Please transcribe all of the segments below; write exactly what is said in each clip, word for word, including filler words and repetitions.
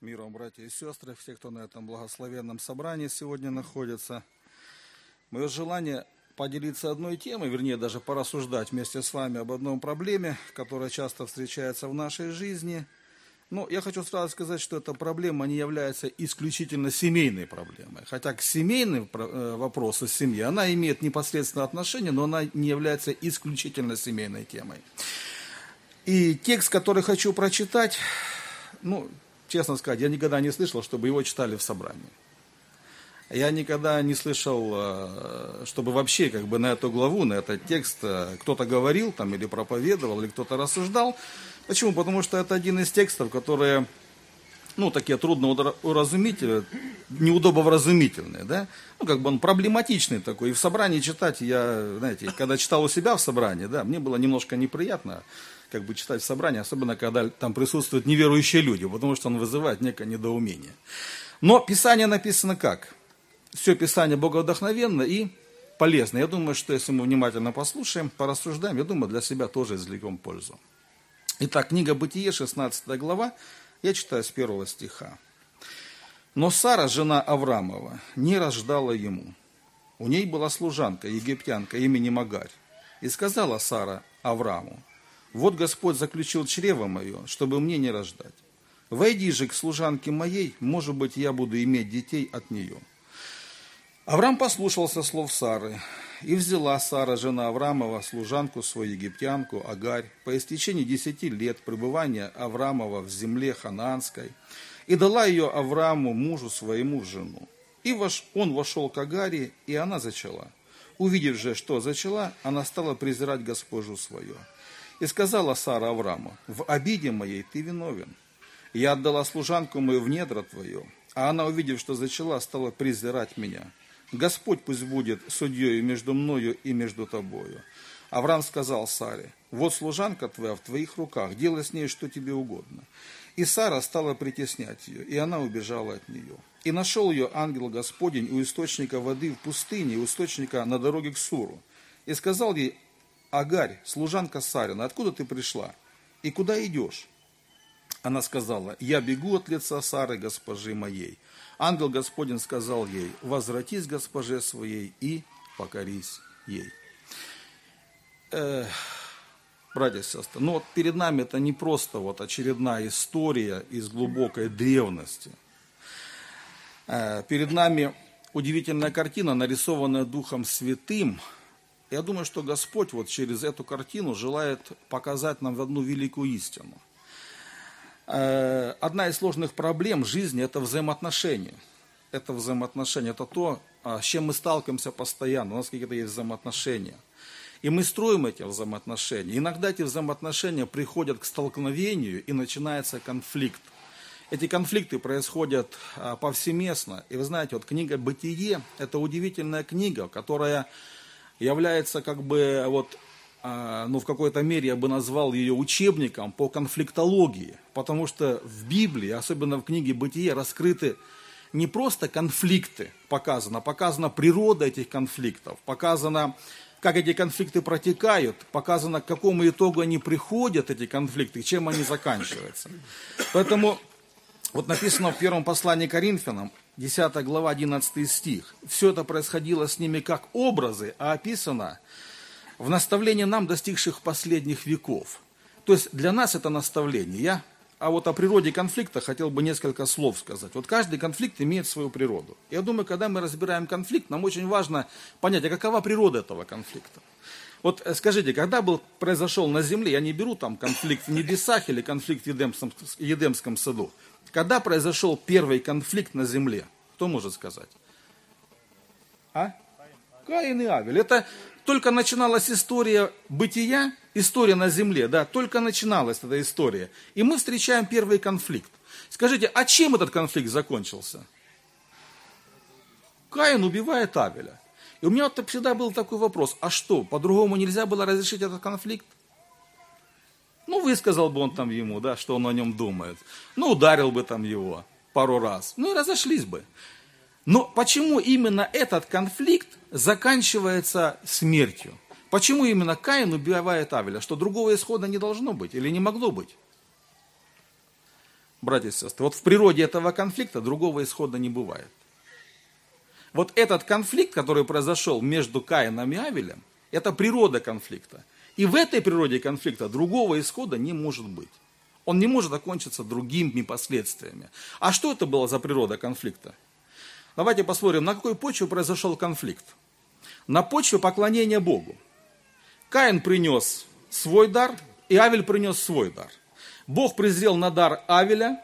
Миром, братья и сестры, все, кто на этом благословенном собрании сегодня находится. Мое желание поделиться одной темой, вернее, даже порассуждать вместе с вами об одной проблеме, которая часто встречается в нашей жизни. Но я хочу сразу сказать, что эта проблема не является исключительно семейной проблемой. Хотя к семейным вопросу семьи она имеет непосредственное отношение, но она не является исключительно семейной темой. И текст, который хочу прочитать, ну, честно сказать, я никогда не слышал, чтобы его читали в собрании. Я никогда не слышал, чтобы вообще как бы на эту главу, на этот текст кто-то говорил там, или проповедовал, или кто-то рассуждал. Почему? Потому что это один из текстов, которые, ну, такие трудноуразумительные, неудобовразумительные, да? Ну, как бы он проблематичный такой. И в собрании читать я, знаете, когда читал у себя в собрании, да, мне было немножко неприятно, как бы читать в собрании, особенно когда там присутствуют неверующие люди, потому что он вызывает некое недоумение. Но Писание написано как? Все Писание боговдохновенно и полезно. Я думаю, что если мы внимательно послушаем, порассуждаем, я думаю, для себя тоже извлекем пользу. Итак, книга Бытие, шестнадцатая глава, я читаю с первого стиха. «Но Сара, жена Авраамова, не рождала ему. У ней была служанка, египтянка именем Агарь. И сказала Сара Аврааму: вот Господь заключил чрево мое, чтобы мне не рождать. Войди же к служанке моей, может быть, я буду иметь детей от нее». Авраам послушался слов Сары, и взяла Сара, жена Авраамова, служанку свою, египтянку, Агарь, по истечении десяти лет пребывания Авраамова в земле ханаанской, и дала ее Аврааму, мужу своему, в жену. И вош, он вошел к Агаре, и она зачала. Увидев же, что зачала, она стала презирать госпожу свою. И сказала Сара Аврааму: в обиде моей ты виновен. Я отдала служанку мою в недра твое, а она, увидев, что зачала, стала презирать меня. Господь пусть будет судьей между мною и между тобою. Авраам сказал Саре: вот служанка твоя в твоих руках, делай с ней, что тебе угодно. И Сара стала притеснять ее, и она убежала от нее. И нашел ее ангел Господень у источника воды в пустыне, у источника на дороге к Суру. И сказал ей: Агарь, служанка Сарина, откуда ты пришла? И куда идешь? Она сказала: я бегу от лица Сары, госпожи моей. Ангел Господень сказал ей: возвратись к госпоже своей и покорись ей. Эх, братья и сестры, ну вот перед нами это не просто вот очередная история из глубокой древности. Э, перед нами удивительная картина, нарисованная Духом Святым. Я думаю, что Господь вот через эту картину желает показать нам одну великую истину. Одна из сложных проблем жизни – это взаимоотношения. Это взаимоотношения, это то, с чем мы сталкиваемся постоянно. У нас какие-то есть взаимоотношения. И мы строим эти взаимоотношения. Иногда эти взаимоотношения приходят к столкновению, и начинается конфликт. Эти конфликты происходят повсеместно. И вы знаете, вот книга «Бытие» – это удивительная книга, которая является как бы вот... ну, в какой-то мере я бы назвал ее учебником по конфликтологии, потому что в Библии, особенно в книге «Бытие», раскрыты не просто конфликты, показано, показана природа этих конфликтов, показано, как эти конфликты протекают, показано, к какому итогу они приходят, эти конфликты, чем они заканчиваются. Поэтому вот написано в первом послании к Коринфянам, десятая глава, одиннадцатый стих, все это происходило с ними как образы, а описано в наставлении нам, достигших последних веков. То есть для нас это наставление. Я, а вот о природе конфликта хотел бы несколько слов сказать. Вот каждый конфликт имеет свою природу. Я думаю, когда мы разбираем конфликт, нам очень важно понять, а какова природа этого конфликта. Вот скажите, когда был, произошел на земле, я не беру там конфликт в небесах или конфликт в Едемском, Едемском саду. Когда произошел первый конфликт на земле? Кто может сказать? А? Каин и Авель. Это только начиналась история бытия, история на земле, да, только начиналась эта история. И мы встречаем первый конфликт. Скажите, а чем этот конфликт закончился? Каин убивает Авеля. И у меня вот всегда был такой вопрос: а что, по-другому нельзя было разрешить этот конфликт? Ну, высказал бы он там ему, да, что он о нем думает. Ну, ударил бы там его пару раз. Ну, и разошлись бы. Но почему именно этот конфликт заканчивается смертью? Почему именно Каин убивает Авеля? Что другого исхода не должно быть или не могло быть? братья и сестры, вот в природе этого конфликта другого исхода не бывает. Вот этот конфликт, который произошел между Каином и Авелем, это природа конфликта. И в этой природе конфликта другого исхода не может быть. Он не может окончиться другими последствиями. А что это была за природа конфликта? Давайте посмотрим, на какой почве произошел конфликт. На почве поклонения Богу. Каин принес свой дар, и Авель принес свой дар. Бог презрел на дар Авеля,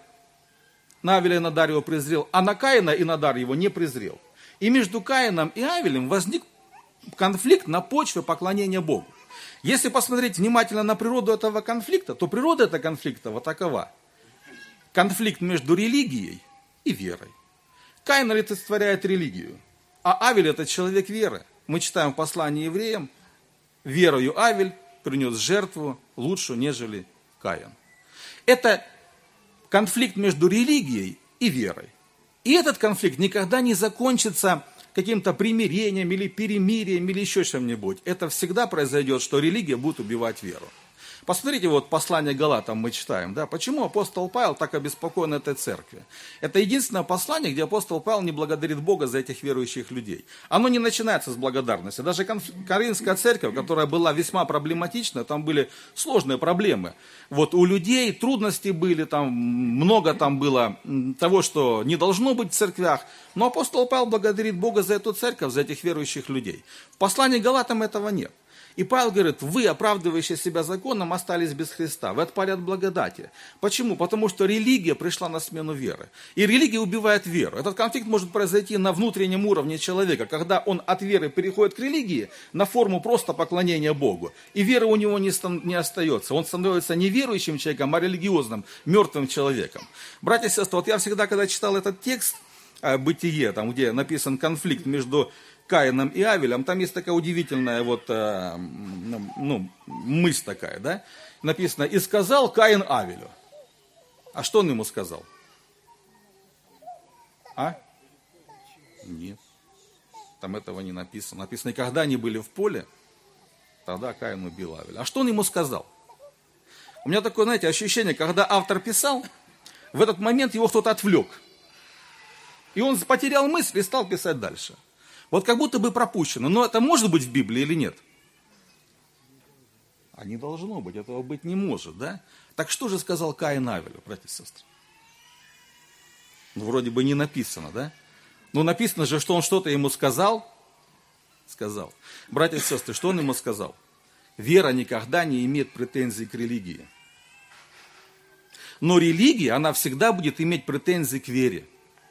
на Авеля и на дар его презрел, а на Каина и на дар его не презрел. И между Каином и Авелем возник конфликт на почве поклонения Богу. Если посмотреть внимательно на природу этого конфликта, то природа этого конфликта вот такова. Конфликт между религией и верой. Каин олицетворяет религию, а Авель это человек веры. Мы читаем в послании евреям, верою Авель принес жертву лучшую, нежели Каин. Это конфликт между религией и верой. И этот конфликт никогда не закончится каким-то примирением или перемирием или еще чем-нибудь. Это всегда произойдет, что религия будет убивать веру. Посмотрите, вот послание Галатам мы читаем, да, почему апостол Павел так обеспокоен этой церкви. Это единственное послание, где апостол Павел не благодарит Бога за этих верующих людей. Оно не начинается с благодарности. Даже Коринфская церковь, которая была весьма проблематична, там были сложные проблемы. Вот у людей трудности были, там много там было того, что не должно быть в церквях. Но апостол Павел благодарит Бога за эту церковь, за этих верующих людей. В послании Галатам этого нет. И Павел говорит, вы, оправдывающие себя законом, остались без Христа. Вы отпали от благодати. Почему? Потому что религия пришла на смену веры. И религия убивает веру. Этот конфликт может произойти на внутреннем уровне человека, когда он от веры переходит к религии на форму просто поклонения Богу. И вера у него не, не остается. Он становится не верующим человеком, а религиозным, мертвым человеком. Братья и сестры, вот я всегда, когда читал этот текст, Бытие, там, где написан конфликт между Каином и Авелем, там есть такая удивительная вот, э, ну, мысль такая, да? Написано, и сказал Каин Авелю. А что он ему сказал? А? Нет. Там этого не написано. Написано, и когда они были в поле, тогда Каин убил Авеля. А что он ему сказал? У меня такое, знаете, ощущение, когда автор писал, в этот момент его кто-то отвлек. И он потерял мысль и стал писать дальше. Вот как будто бы пропущено. Но это может быть в Библии или нет? А не должно быть, этого быть не может, да? Так что же сказал Каин Авелю, братья и сестры? Ну, вроде бы не написано, да? Но написано же, что он что-то ему сказал. Сказал. Братья и сестры, что он ему сказал? Вера никогда не имеет претензий к религии. Но религия, она всегда будет иметь претензии к вере.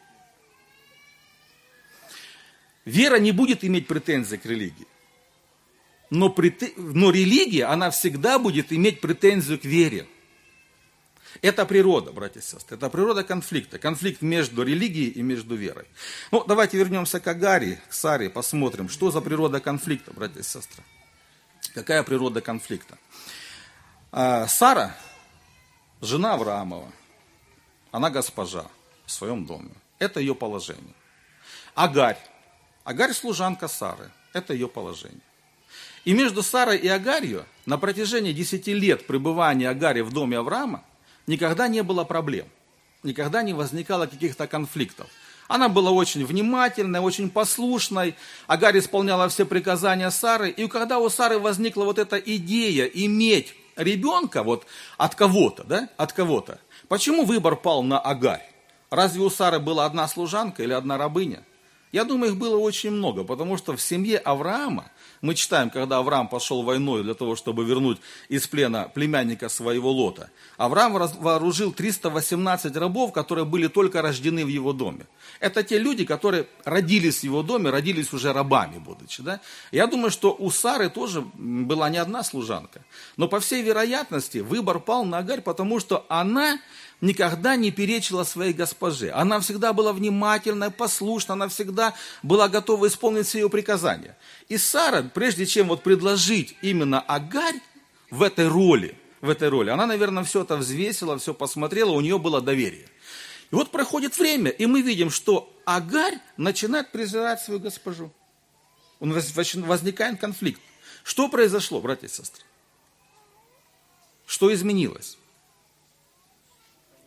Вера не будет иметь претензий к религии. Но, прет... Но религия, она всегда будет иметь претензию к вере. Это природа, братья и сестры. Это природа конфликта. Конфликт между религией и между верой. Ну, давайте вернемся к Агаре, к Саре, посмотрим, что за природа конфликта, братья и сестры. Какая природа конфликта? А, Сара, жена Авраамова, она госпожа в своем доме. Это ее положение. Агарь. Агарь служанка Сары. Это ее положение. И между Сарой и Агарью на протяжении десяти лет пребывания Агари в доме Авраама никогда не было проблем. Никогда не возникало каких-то конфликтов. Она была очень внимательной, очень послушной. Агарь исполняла все приказания Сары. И когда у Сары возникла вот эта идея иметь ребенка вот от кого-то, да, от кого-то, почему выбор пал на Агарь? Разве у Сары была одна служанка или одна рабыня? Я думаю, их было очень много, потому что в семье Авраама, мы читаем, когда Авраам пошел войной для того, чтобы вернуть из плена племянника своего Лота, Авраам вооружил триста восемнадцать рабов, которые были только рождены в его доме. Это те люди, которые родились в его доме, родились уже рабами, будучи. Да? Я думаю, что у Сары тоже была не одна служанка. Но по всей вероятности выбор пал на Агарь, потому что она никогда не перечила своей госпоже. Она всегда была внимательна, послушна, она всегда была готова исполнить все ее приказания. И Сара, прежде чем вот предложить именно Агарь в этой роли, в этой роли, она, наверное, все это взвесила, все посмотрела, у нее было доверие. И вот проходит время, и мы видим, что Агарь начинает презирать свою госпожу. Возникает конфликт. Что произошло, братья и сестры? Что изменилось?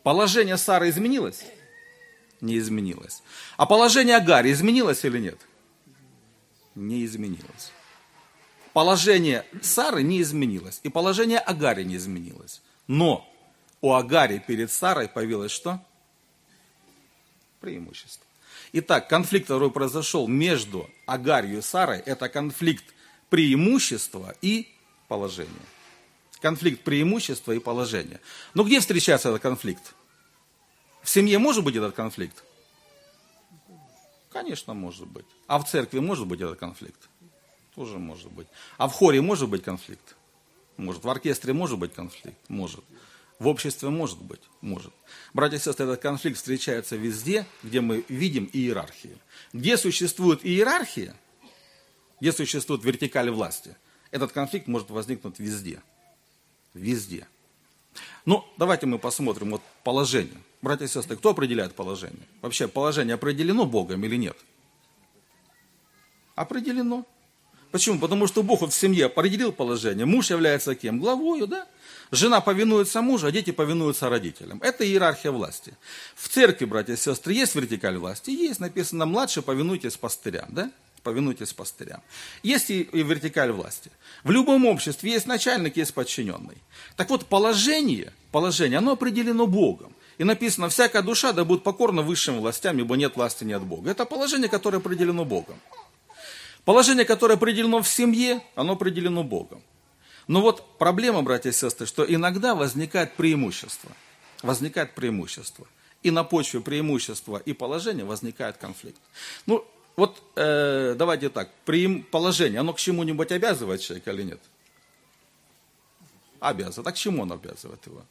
Положение Сары изменилось? Не изменилось. А положение Агари изменилось или нет? Не изменилось. Положение Сары не изменилось. И положение Агари не изменилось. Но у Агари перед Сарой появилось что? Преимущество. Итак, конфликт, который произошел между Агарью и Сарой, это конфликт преимущества и положения. Конфликт преимущества и положения. Но где встречается этот конфликт? В семье может быть этот конфликт? Конечно, может быть. А в церкви может быть этот конфликт? Тоже может быть. А в хоре может быть конфликт? Может. В оркестре может быть конфликт? Может. В обществе может быть? Может. Братья и сестры, этот конфликт встречается везде, где мы видим иерархию. Где существует иерархия, где существует вертикаль власти, этот конфликт может возникнуть везде. Везде. Ну, давайте мы посмотрим вот положение. Братья и сестры, кто определяет положение? Вообще, положение определено Богом или нет? Определено. Почему? Потому что Бог вот в семье определил положение. Муж является кем? Главою, да? Жена повинуется мужу, а дети повинуются родителям. Это иерархия власти. В церкви, братья и сестры, есть вертикаль власти? Есть. Написано, младше повинуйтесь пастырям, да? Повинуйтесь пастырям. Есть и, и вертикаль власти. В любом обществе есть начальник, есть подчиненный. Так вот, положение, положение, оно определено Богом. И написано, всякая душа да будет покорна высшим властям, ибо нет власти ни от Бога. Это положение, которое определено Богом. Положение, которое определено в семье, оно определено Богом. Но вот проблема, братья и сестры, что иногда возникает преимущество. Возникает преимущество. И на почве преимущества и положения возникает конфликт. Ну, вот э, давайте так, преим, положение, оно к чему-нибудь обязывает человека или нет? Обязывает. А к чему оно обязывает его?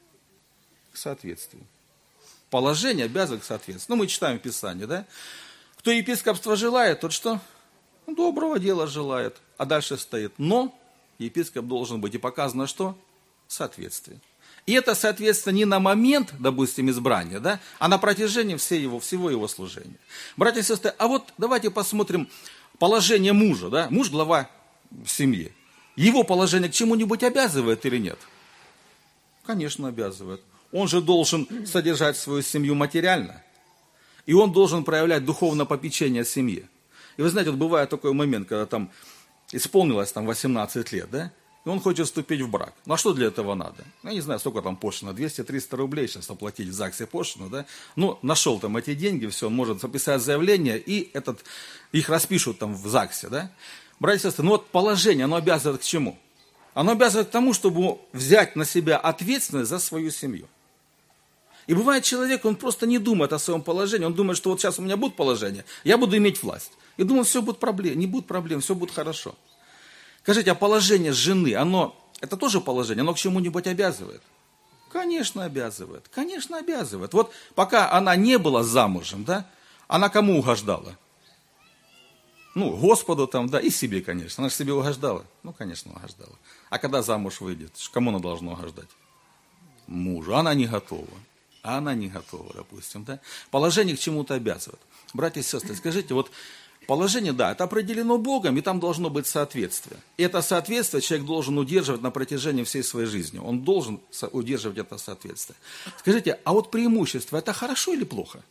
К соответствию. Положение обязывает к соответствию. Ну, мы читаем в Писании, да? Кто епископство желает, тот что? Доброго дела желает. А дальше стоит, но епископ должен быть. И показано что? Соответствие. И это соответственно не на момент, допустим, избрания, да, а на протяжении всей его, всего его служения. Братья и сестры, а вот давайте посмотрим положение мужа, да, муж глава в семье. Его положение к чему-нибудь обязывает или нет? Конечно, обязывает. Он же должен содержать свою семью материально. И он должен проявлять духовное попечение семье. И вы знаете, вот бывает такой момент, когда там исполнилось там восемнадцать лет, да, и он хочет вступить в брак. Ну а что для этого надо? Я не знаю, сколько там пошлина, двести-триста рублей сейчас оплатить в ЗАГСе пошлину, да. Ну, нашел там эти деньги, все, он может записать заявление, и этот, их распишут там в ЗАГСе, да. Братья и сестры, ну вот положение, оно обязывает к чему? Оно обязывает к тому, чтобы взять на себя ответственность за свою семью. И бывает человек, он просто не думает о своем положении, он думает, что вот сейчас у меня будет положение, я буду иметь власть. И думает, все будет проблем, не будет проблем, все будет хорошо. Скажите, а положение жены, оно, это тоже положение, оно к чему-нибудь обязывает? Конечно, обязывает, конечно, обязывает. Вот пока она не была замужем, да, она кому угождала? Ну, Господу там, да, и себе, конечно. Она же себе угождала. Ну, конечно, угождала. А когда замуж выйдет, кому она должна угождать? Мужу. Она не готова. А она не готова, допустим, да. Положение к чему-то обязывает. Братья и сестры, скажите, вот положение, да, это определено Богом, и там должно быть соответствие. И это соответствие человек должен удерживать на протяжении всей своей жизни. Он должен удерживать это соответствие. Скажите, а вот преимущество, это хорошо или плохо?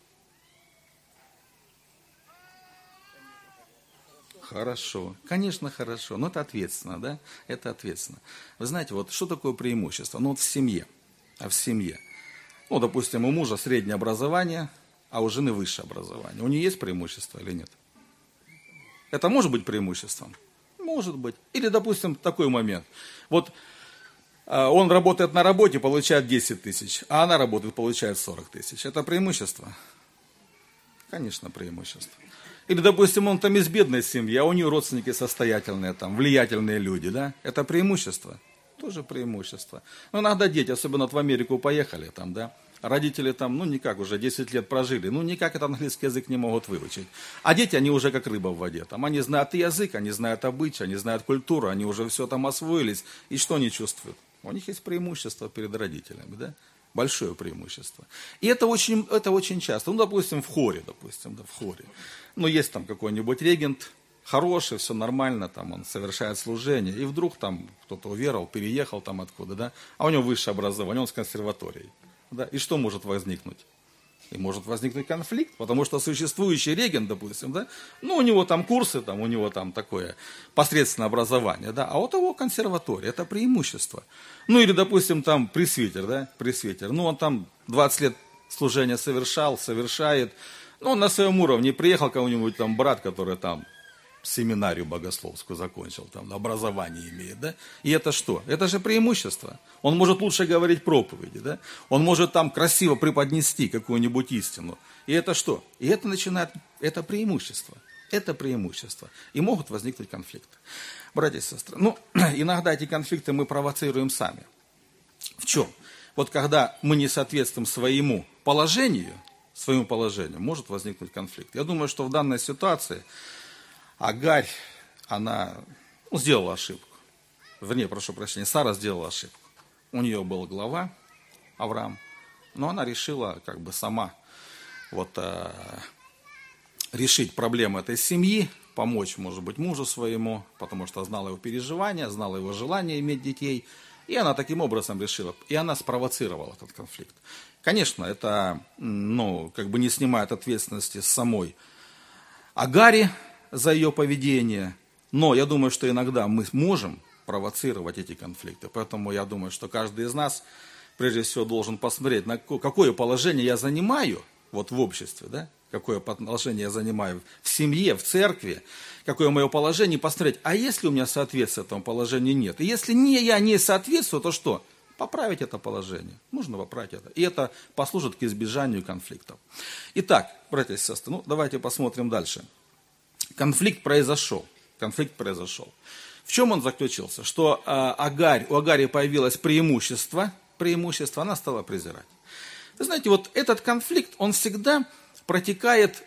Хорошо, конечно, хорошо, но это ответственно, да, это ответственно. Вы знаете, вот что такое преимущество? Ну вот в семье, а в семье, ну, допустим, у мужа среднее образование, а у жены высшее образование. У нее есть преимущество или нет? Это может быть преимуществом? Может быть. Или, допустим, такой момент. Вот он работает на работе, получает десять тысяч, а она работает, получает сорок тысяч. Это преимущество? Конечно, преимущество. Или, допустим, он там из бедной семьи, а у нее родственники состоятельные, там, влиятельные люди, да? Это преимущество? Тоже преимущество. Но иногда дети, особенно вот в Америку поехали, там, да, родители там, ну, никак уже десять лет прожили, ну, никак этот английский язык не могут выучить. А дети, они уже как рыба в воде, там, они знают язык, они знают обычаи, они знают культуру, они уже все там освоились, и что они чувствуют? У них есть преимущество перед родителями, да? Большое преимущество. И это очень, это очень часто, ну, допустим, в хоре, допустим, да, в хоре. Ну, есть там какой-нибудь регент, хороший, все нормально, там он совершает служение, и вдруг там кто-то уверовал, переехал там откуда, да, а у него высшее образование, он с консерваторией. Да? И что может возникнуть? И может возникнуть конфликт, потому что существующий регент, допустим, да, ну, у него там курсы, там, у него там такое посредственное образование, да, а у того консерватория, это преимущество. Ну, или, допустим, там пресвитер, да, пресвитер, ну, он там двадцать лет служения совершал, совершает, ну, он на своем уровне приехал кому-нибудь там брат, который там семинарию богословскую закончил, там, образование имеет, да, и это что? Это же преимущество. Он может лучше говорить проповеди, да, он может там красиво преподнести какую-нибудь истину, и это что? И это начинает, это преимущество, это преимущество, и могут возникнуть конфликты. Братья и сестры, ну, иногда эти конфликты мы провоцируем сами. В чем? Вот когда мы не соответствуем своему положению, своему положению, может возникнуть конфликт. Я думаю, что в данной ситуации Агарь, она ну, сделала ошибку. Вернее, прошу прощения, Сара сделала ошибку. У нее был глава, Авраам, но она решила как бы сама вот, э, решить проблему этой семьи, помочь, может быть, мужу своему, потому что знала его переживания, знала его желание иметь детей. И она таким образом решила, и она спровоцировала этот конфликт. Конечно, это ну, как бы не снимает ответственности с самой Агари за ее поведение, но я думаю, что иногда мы можем провоцировать эти конфликты. Поэтому я думаю, что каждый из нас, прежде всего, должен посмотреть, на какое положение я занимаю вот в обществе, да? Какое положение я занимаю в семье, в церкви, какое мое положение, и посмотреть, а если у меня соответствия этому положению нет? И если не, я не соответствую, то что? Поправить это положение. Нужно поправить это. И это послужит к избежанию конфликтов. Итак, братья и сестры, ну давайте посмотрим дальше. Конфликт произошел. Конфликт произошел. В чем он заключился? Что э, Агарь, у Агари появилось преимущество, преимущество, она стала презирать. Вы знаете, вот этот конфликт, он всегда протекает,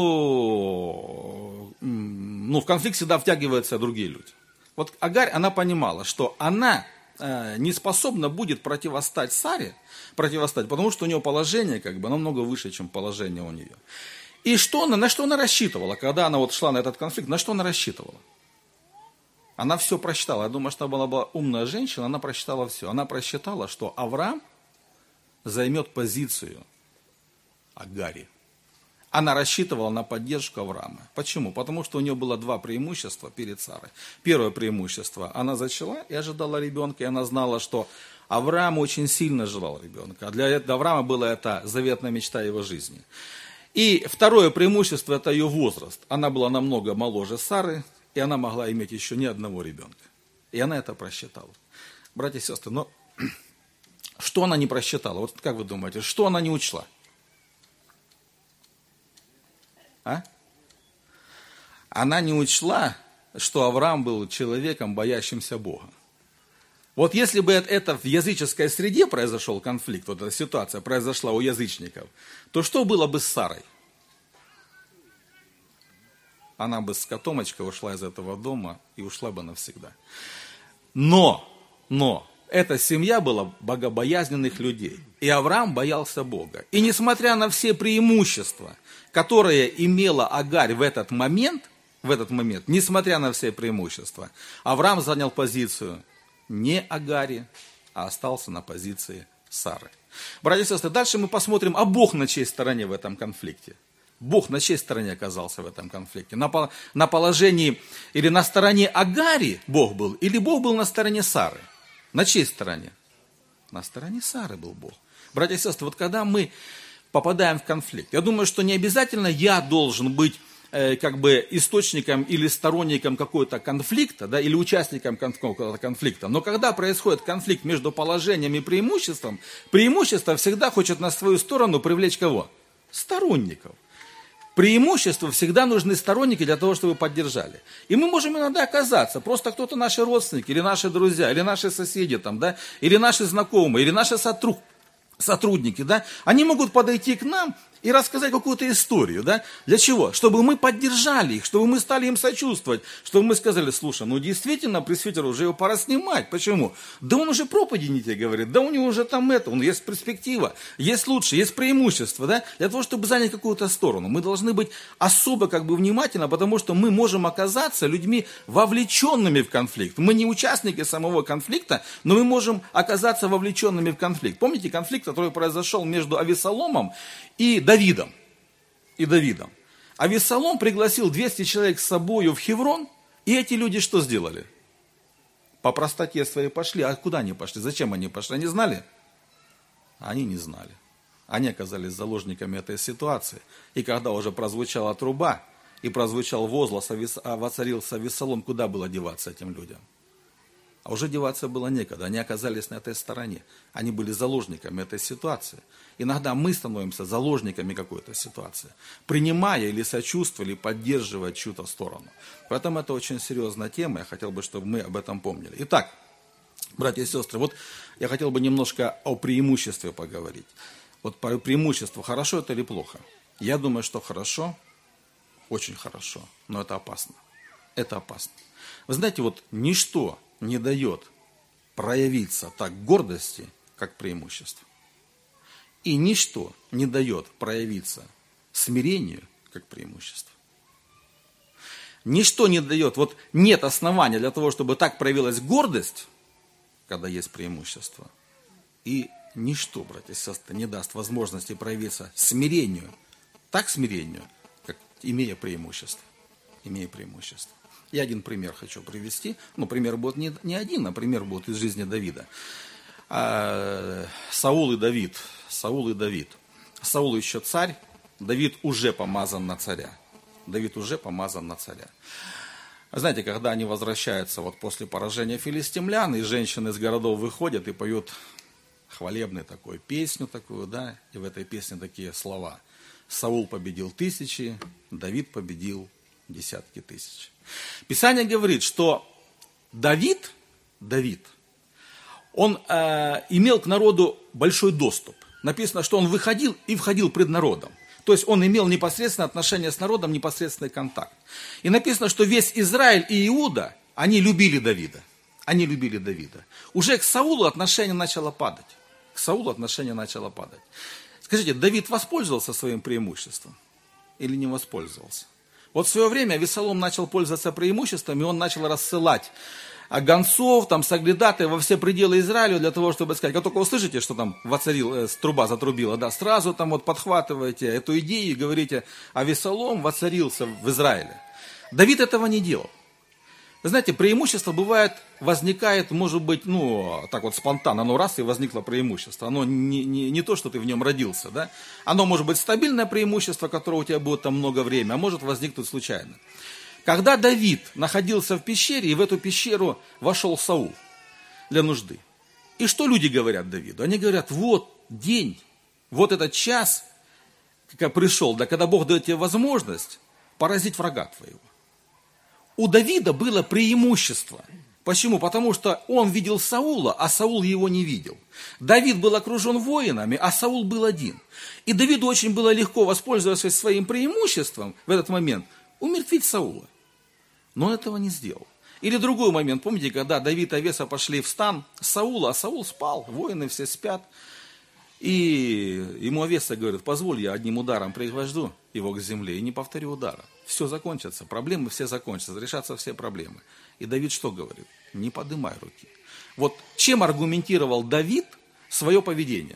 ну, ну, в конфликт всегда втягиваются другие люди. Вот Агарь, она понимала, что она э, не способна будет противостать Саре, противостать, потому что у нее положение, как бы, намного выше, чем положение у нее. И что она, на что она рассчитывала, когда она вот шла на этот конфликт, на что она рассчитывала? Она все просчитала. Я думаю, что она была умная женщина, она просчитала все. Она просчитала, что Авраам займет позицию Агари. Она рассчитывала на поддержку Авраама. Почему? Потому что у нее было два преимущества перед Сарой. Первое преимущество, она зачала и ожидала ребенка, и она знала, что Авраам очень сильно желал ребенка. А для Авраама была это заветная мечта его жизни. И второе преимущество – это ее возраст. Она была намного моложе Сары, и она могла иметь еще ни одного ребенка. И она это просчитала. Братья и сестры, но что она не просчитала? Вот как вы думаете, что она не учла? А? Она не учла, что Авраам был человеком, боящимся Бога. Вот если бы это в языческой среде произошел конфликт, вот эта ситуация произошла у язычников, то что было бы с Сарой? Она бы с котомочкой ушла из этого дома и ушла бы навсегда. Но, но, эта семья была богобоязненных людей. И Авраам боялся Бога. И несмотря на все преимущества, которые имела Агарь в этот момент, в этот момент, несмотря на все преимущества, Авраам занял позицию не Агари, а остался на позиции Сары. Братья и сестры, дальше мы посмотрим, а Бог на чьей стороне в этом конфликте? Бог на чьей стороне оказался в этом конфликте? На, на положении или на стороне Агари Бог был, или Бог был на стороне Сары? На чьей стороне? На стороне Сары был Бог. Братья и сестры, вот когда мы попадаем в конфликт, я думаю, что не обязательно я должен быть э, как бы источником или сторонником какого-то конфликта, да, или участником какого-то конфликта, но когда происходит конфликт между положением и преимуществом, преимущество всегда хочет на свою сторону привлечь кого? Сторонников. Преимуществу всегда нужны сторонники для того, чтобы поддержали. И мы можем иногда оказаться, просто кто-то наши родственники, или наши друзья, или наши соседи, там, да, или наши знакомые, или наши сотруд, сотрудники, да, они могут подойти к нам и рассказать какую-то историю, да? Для чего? Чтобы мы поддержали их, чтобы мы стали им сочувствовать, чтобы мы сказали, слушай, ну действительно, пресвитер, уже его пора снимать. Почему? Да он уже проповеди не те говорит, да у него уже там это, он есть перспектива, есть лучше, есть преимущество, да? Для того, чтобы занять какую-то сторону, мы должны быть особо как бы внимательны, потому что мы можем оказаться людьми вовлеченными в конфликт. Мы не участники самого конфликта, но мы можем оказаться вовлеченными в конфликт. Помните конфликт, который произошел между Авессаломом и Давидом. И Давидом. Авессалом пригласил двести человек с собою в Хеврон, и эти люди что сделали? По простоте своей пошли. А куда они пошли? Зачем они пошли? Они знали? Они не знали. Они оказались заложниками этой ситуации. И когда уже прозвучала труба, и прозвучал возглас, а воцарился Авессалом, куда было деваться этим людям? А уже деваться было некогда, они оказались на этой стороне. Они были заложниками этой ситуации. Иногда мы становимся заложниками какой-то ситуации, принимая или сочувствуя, или поддерживая чью-то сторону. Поэтому это очень серьезная тема, я хотел бы, чтобы мы об этом помнили. Итак, братья и сестры, вот я хотел бы немножко о преимуществе поговорить. Вот по преимуществу, хорошо это или плохо? Я думаю, что хорошо, очень хорошо, но это опасно. Это опасно. Вы знаете, вот ничто не дает проявиться так гордости, как преимущество. И ничто не дает проявиться смирению, как преимущество. Ничто не дает, вот нет основания для того, чтобы так проявилась гордость, когда есть преимущество. И ничто, братья и сестры, не даст возможности проявиться смирению, так смирению, как имея преимущество. Имея преимущество. Я один пример хочу привести. Ну, пример будет не, не один, а пример будет из жизни Давида. А, Саул и Давид. Саул и Давид. Саул еще царь, Давид уже помазан на царя. Давид уже помазан на царя. Знаете, когда они возвращаются вот после поражения филистимлян, и женщины из городов выходят и поют хвалебную такую песню такую, да, и в этой песне такие слова. Саул победил тысячи, Давид победил десятки тысяч. Писание говорит, что Давид, Давид, он э, имел к народу большой доступ. Написано, что он выходил и входил пред народом. То есть он имел непосредственное отношение с народом, непосредственный контакт. И написано, что весь Израиль и Иуда, они любили Давида. Они любили Давида. Уже к Саулу отношение начало падать. К Саулу отношение начало падать. Скажите, Давид воспользовался своим преимуществом или не воспользовался? Вот в свое время Авессалом начал пользоваться преимуществом, и он начал рассылать гонцов, там, соглядатаев во все пределы Израиля для того, чтобы сказать, как только услышите, что там воцарил, э, труба затрубила, да, сразу там вот подхватываете эту идею и говорите, Авессалом воцарился в Израиле. Давид этого не делал. Вы знаете, преимущество бывает, возникает, может быть, ну, так вот спонтанно, оно раз и возникло преимущество. Оно не, не, не то, что ты в нем родился, да. Оно может быть стабильное преимущество, которое у тебя будет там много времени, а может возникнуть случайно. Когда Давид находился в пещере, и в эту пещеру вошел Саул для нужды. И что люди говорят Давиду? Они говорят, вот день, вот этот час, как пришел, да, когда Бог дает тебе возможность поразить врага твоего. У Давида было преимущество. Почему? Потому что он видел Саула, а Саул его не видел. Давид был окружен воинами, а Саул был один. И Давиду очень было легко, воспользоваться своим преимуществом в этот момент, умертвить Саула. Но он этого не сделал. Или другой момент, помните, когда Давид и Авеса пошли в стан Саула, а Саул спал, воины все спят. И ему Авеса говорит, позволь, я одним ударом пригвожду его к земле и не повторю удара. Все закончится, проблемы все закончатся, решатся все проблемы. И Давид что говорит? Не поднимай руки. Вот чем аргументировал Давид свое поведение?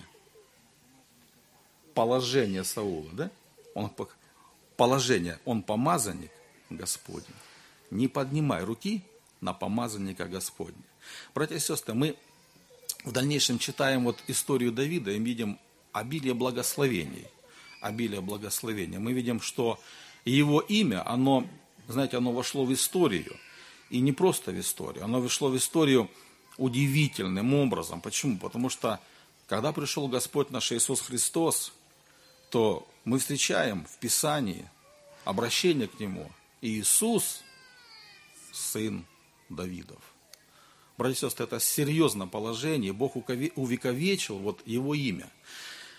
Положение Саула, да? Он, положение, он помазанник Господень. Не поднимай руки на помазанника Господня. Братья и сестры, мы в дальнейшем читаем вот историю Давида и видим обилие благословений. Обилие благословения. Мы видим, что его имя, оно, знаете, оно вошло в историю. И не просто в историю, оно вошло в историю удивительным образом. Почему? Потому что, когда пришел Господь наш Иисус Христос, то мы встречаем в Писании обращение к Нему. Иисус, сын Давидов. Братья и сестры, это серьезное положение. Бог увековечил вот его имя.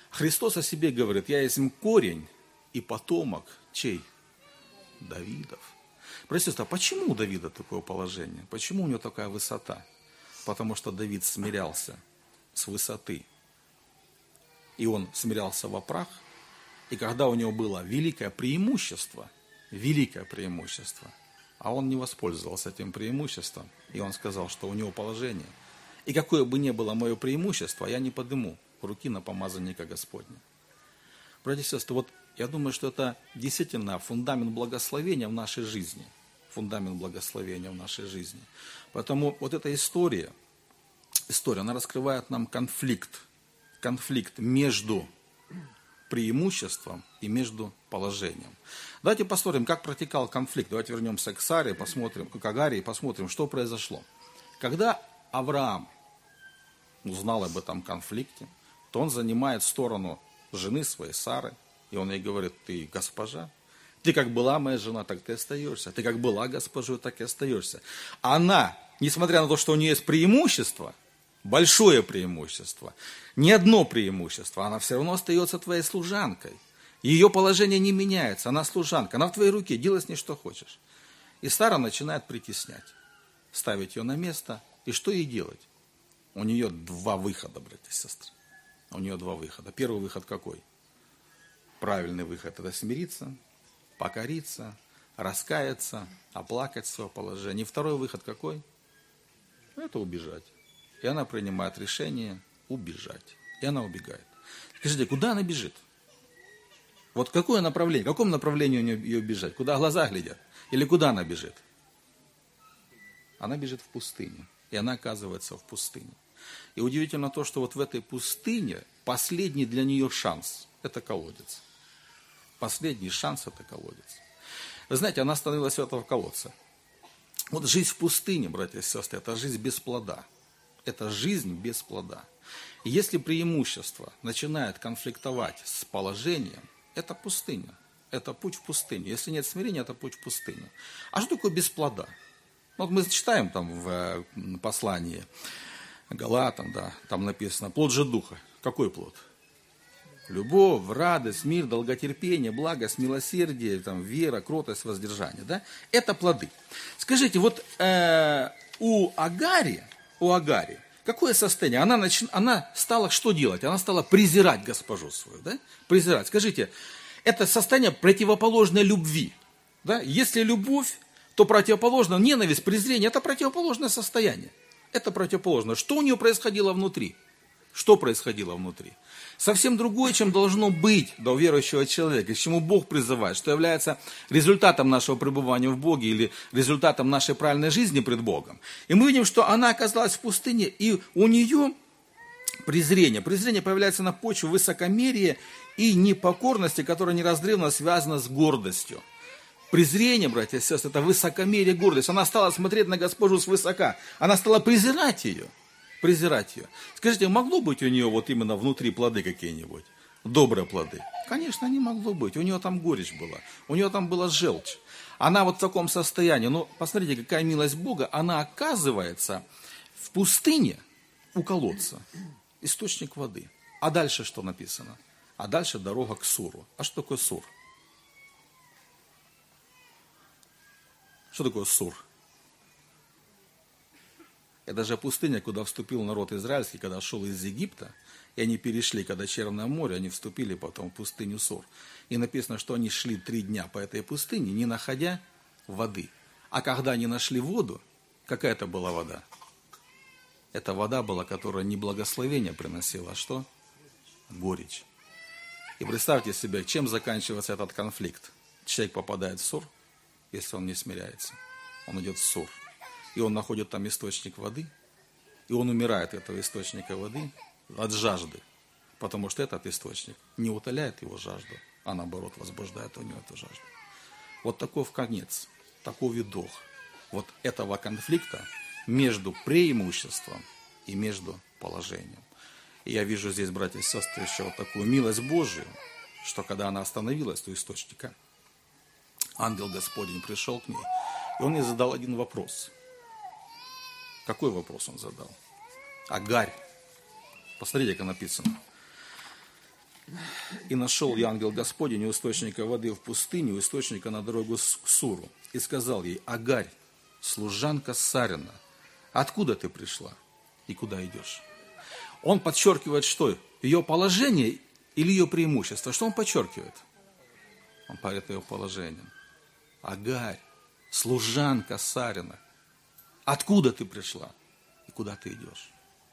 Христос о себе говорит: я есть корень и потомок чей? Давидов. Братья и сестры, а почему у Давида такое положение? Почему у него такая высота? Потому что Давид смирялся с высоты. И он смирялся во прах. И когда у него было великое преимущество, великое преимущество, а он не воспользовался этим преимуществом, и он сказал, что у него положение. И какое бы ни было мое преимущество, я не подниму руки на помазанника Господня. Братья и сестры, вот я думаю, что это действительно фундамент благословения в нашей жизни. Фундамент благословения в нашей жизни. Поэтому вот эта история, история, она раскрывает нам конфликт. Конфликт между преимуществом и между положением. Давайте посмотрим, как протекал конфликт. Давайте вернемся к Саре, посмотрим, к Агаре и посмотрим, что произошло. Когда Авраам узнал об этом конфликте, то он занимает сторону жены своей Сары, и он ей говорит: ты госпожа, ты как была моя жена, так ты остаешься, ты как была госпожой, так и остаешься. Она, несмотря на то, что у нее есть преимущество, большое преимущество, не одно преимущество, она все равно остается твоей служанкой. Ее положение не меняется, она служанка, она в твоей руке, делай с ней что хочешь. И Сара начинает притеснять, ставить ее на место, и что ей делать? У нее два выхода, братья и сестры. У нее два выхода. Первый выход какой? Правильный выход – это смириться, покориться, раскаяться, оплакать свое положение. И второй выход какой? Это убежать. И она принимает решение убежать. И она убегает. Скажите, куда она бежит? Вот какое направление? В каком направлении у нее ее бежать? Куда глаза глядят? Или куда она бежит? Она бежит в пустыню. И она оказывается в пустыне. И удивительно то, что вот в этой пустыне последний для нее шанс – это колодец. Последний шанс – это колодец. Вы знаете, она остановилась у этого колодца. Вот жизнь в пустыне, братья и сестры, это жизнь без плода. Это жизнь без плода. И если преимущество начинает конфликтовать с положением, это пустыня. Это путь в пустыню. Если нет смирения, это путь в пустыню. А что такое без плода? Вот мы читаем там в послании Галатам, да, там написано: плод же духа. Какой плод? Любовь, радость, мир, долготерпение, благость, милосердие, там, вера, кротость, воздержание. Да? Это плоды. Скажите, вот э, у Агари, у Агари какое состояние? Она, нач... она стала что делать? Она стала презирать госпожу свою. Да? Презирать. Скажите, это состояние противоположное любви. Да? Если любовь, то противоположно ненависть, презрение – это противоположное состояние. Это противоположно. Что у нее происходило внутри? Что происходило внутри? Совсем другое, чем должно быть до верующего человека, к чему Бог призывает, что является результатом нашего пребывания в Боге или результатом нашей правильной жизни пред Богом. И мы видим, что она оказалась в пустыне, и у нее презрение. Презрение появляется на почве высокомерия и непокорности, которая неразрывно связана с гордостью. Презрение, братья и сестры, это высокомерие, гордость. Она стала смотреть на госпожу свысока. Она стала презирать ее. Презирать ее. Скажите, могло быть у нее вот именно внутри плоды какие-нибудь? Добрые плоды? Конечно, не могло быть. У нее там горечь была. У нее там была желчь. Она вот в таком состоянии. Но посмотрите, какая милость Бога. Она оказывается в пустыне у колодца. Источник воды. А дальше что написано? А дальше дорога к Суру. А что такое Сур? Что такое Сур? Это же пустыня, куда вступил народ израильский, когда шел из Египта, и они перешли, когда Черное море, они вступили потом в пустыню Сур. И написано, что они шли три дня по этой пустыне, не находя воды. А когда они нашли воду, какая это была вода? Это вода была, которая не благословение приносила, а что? Горечь. И представьте себе, чем заканчивается этот конфликт. Человек попадает в Сур, если он не смиряется. Он идет в Сур. И он находит там источник воды. И он умирает от этого источника воды от жажды. Потому что этот источник не утоляет его жажду, а наоборот возбуждает у него эту жажду. Вот таков конец, таков итог вот этого конфликта между преимуществом и между положением. И я вижу здесь, братья и сестры, еще вот такую милость Божию, что когда она остановилась у источника, ангел Господень пришел к ней, и он ей задал один вопрос. Какой вопрос он задал? Агарь. Посмотрите, как написано. И нашел я ангел Господень у источника воды в пустыне, у источника на дорогу к Суру. И сказал ей: Агарь, служанка Сарина, откуда ты пришла и куда идешь? Он подчеркивает, что? Ее положение или ее преимущество? Что он подчеркивает? Он говорит ее положением. Агарь, служанка Сарина, откуда ты пришла и куда ты идешь?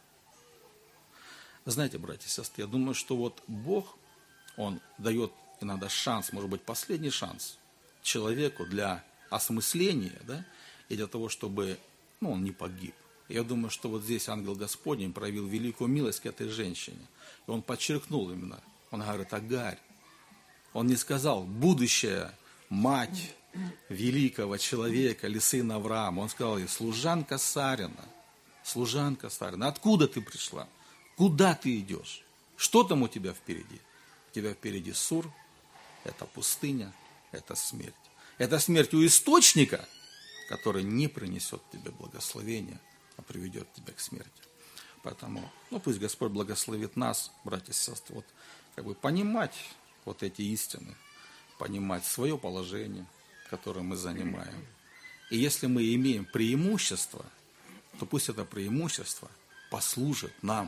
Вы знаете, братья и сестры, я думаю, что вот Бог, Он дает иногда шанс, может быть, последний шанс человеку для осмысления, да, и для того, чтобы, ну, он не погиб. Я думаю, что вот здесь ангел Господень проявил великую милость к этой женщине. И он подчеркнул именно, он говорит: Агарь. Он не сказал: будущая мать великого человека или сына Авраама. Он сказал ей: служанка Сарина, служанка Сарина, откуда ты пришла? Куда ты идешь? Что там у тебя впереди? У тебя впереди Сур, это пустыня, это смерть. Это смерть у источника, который не принесет тебе благословения, а приведет тебя к смерти. Поэтому, ну, пусть Господь благословит нас, братья и сестры, вот, как бы понимать вот эти истины, понимать свое положение, которое мы занимаем. И если мы имеем преимущество, то пусть это преимущество послужит нам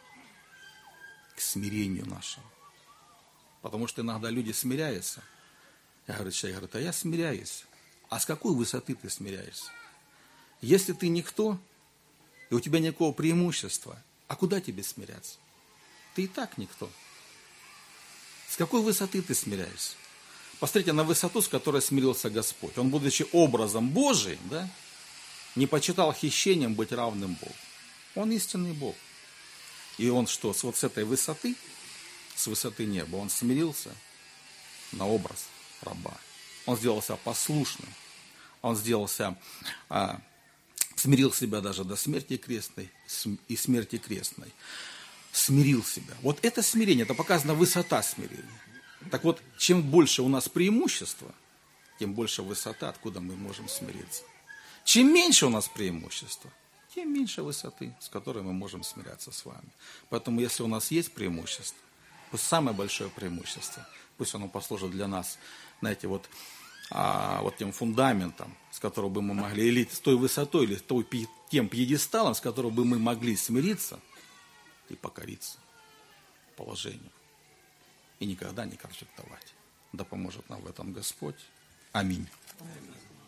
к смирению нашему. Потому что иногда люди смиряются. Я говорю, человек говорит: а я смиряюсь. А с какой высоты ты смиряешься? Если ты никто, и у тебя никакого преимущества, а куда тебе смиряться? Ты и так никто. С какой высоты ты смиряешься? Посмотрите на высоту, с которой смирился Господь. Он, будучи образом Божиим, да, не почитал хищением быть равным Богу. Он истинный Бог. И он что, вот с этой высоты, с высоты неба, он смирился на образ раба. Он сделался послушным. Он сделался, а, смирил себя даже до смерти крестной и смерти крестной. Смирил себя. Вот это смирение, это показана высота смирения. Так вот, чем больше у нас преимущества, тем больше высота, откуда мы можем смириться. Чем меньше у нас преимущества, тем меньше высоты, с которой мы можем смиряться с вами. Поэтому, если у нас есть преимущество, пусть самое большое преимущество, пусть оно послужит для нас, знаете, вот, а, вот тем фундаментом, с которого бы мы могли, или с той высотой, или с той, тем пьедесталом, с которого бы мы могли смириться и покориться положению. И никогда не конфликтовать. Да поможет нам в этом Господь. Аминь.